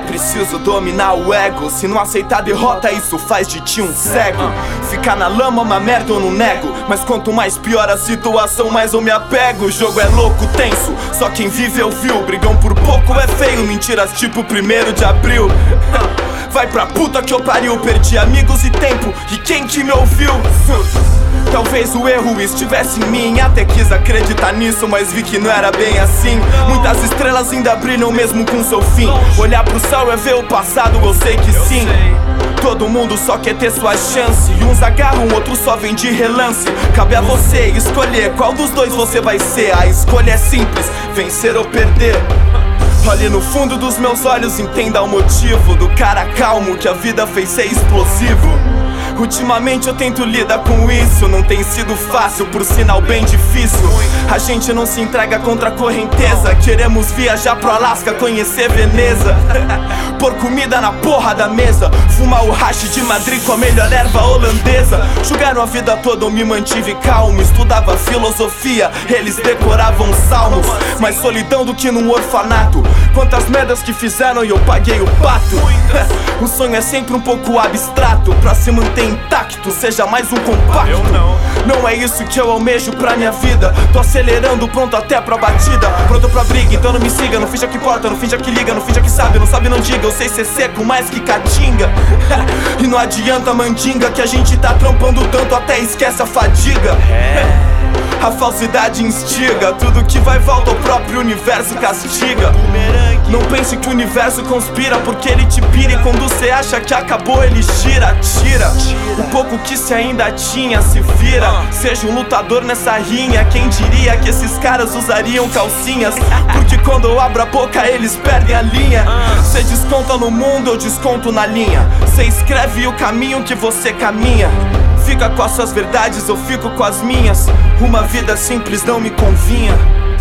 preciso dominar o ego. Se não aceitar a derrota, isso faz de ti um cego. Ficar na lama é uma merda, eu não nego. Mas quanto mais pior a situação, mais eu me apego. O jogo é louco, tenso, só quem viveu viu. Brigam por pouco é feio, mentiras tipo 1º de abril. Vai pra puta que eu pariu, perdi amigos e tempo, e quem que me ouviu? Talvez o erro estivesse em mim, até quis acreditar nisso, mas vi que não era bem assim. Muitas estrelas ainda brilham mesmo com seu fim. Olhar pro céu é ver o passado, eu sei que sim. Todo mundo só quer ter sua chance, e uns agarram, outros só vem de relance. Cabe a você escolher qual dos dois você vai ser. A escolha é simples, vencer ou perder. Olhe no fundo dos meus olhos, entenda o motivo do cara calmo que a vida fez ser explosivo. Ultimamente eu tento lidar com isso, não tem sido fácil, por sinal bem difícil. A gente não se entrega contra a correnteza, queremos viajar pro Alasca, conhecer Veneza. Pôr comida na porra da mesa, fumar o hash de Madrid com a melhor erva holandesa. Julgaram a vida toda, eu me mantive calmo, estudava filosofia, eles decoravam salmos. Mais solidão do que num orfanato, quantas merdas que fizeram e eu paguei o pato. O sonho é sempre um pouco abstrato, pra se manter intacto, seja mais um compacto. Não é isso que eu almejo pra minha vida. Tô acelerando, pronto até pra batida, pronto pra briga, então não me siga. Não finja que importa, não finja que liga, não finja que sabe, não sabe não diga. Eu sei ser seco mais que caatinga. E não adianta mandinga, que a gente tá trampando tanto até esquece a fadiga. A falsidade instiga, tudo que vai volta o próprio universo castiga. Não pense que o universo conspira, porque ele te pira, e quando cê acha que acabou ele tira. O pouco que cê ainda tinha se vira. Seja um lutador nessa rinha, quem diria que esses caras usariam calcinhas? Porque quando eu abro a boca eles perdem a linha. Cê desconta no mundo, eu desconto na linha. Cê escreve o caminho que você caminha. Fica com as suas verdades, eu fico com as minhas. Uma vida simples não me convinha.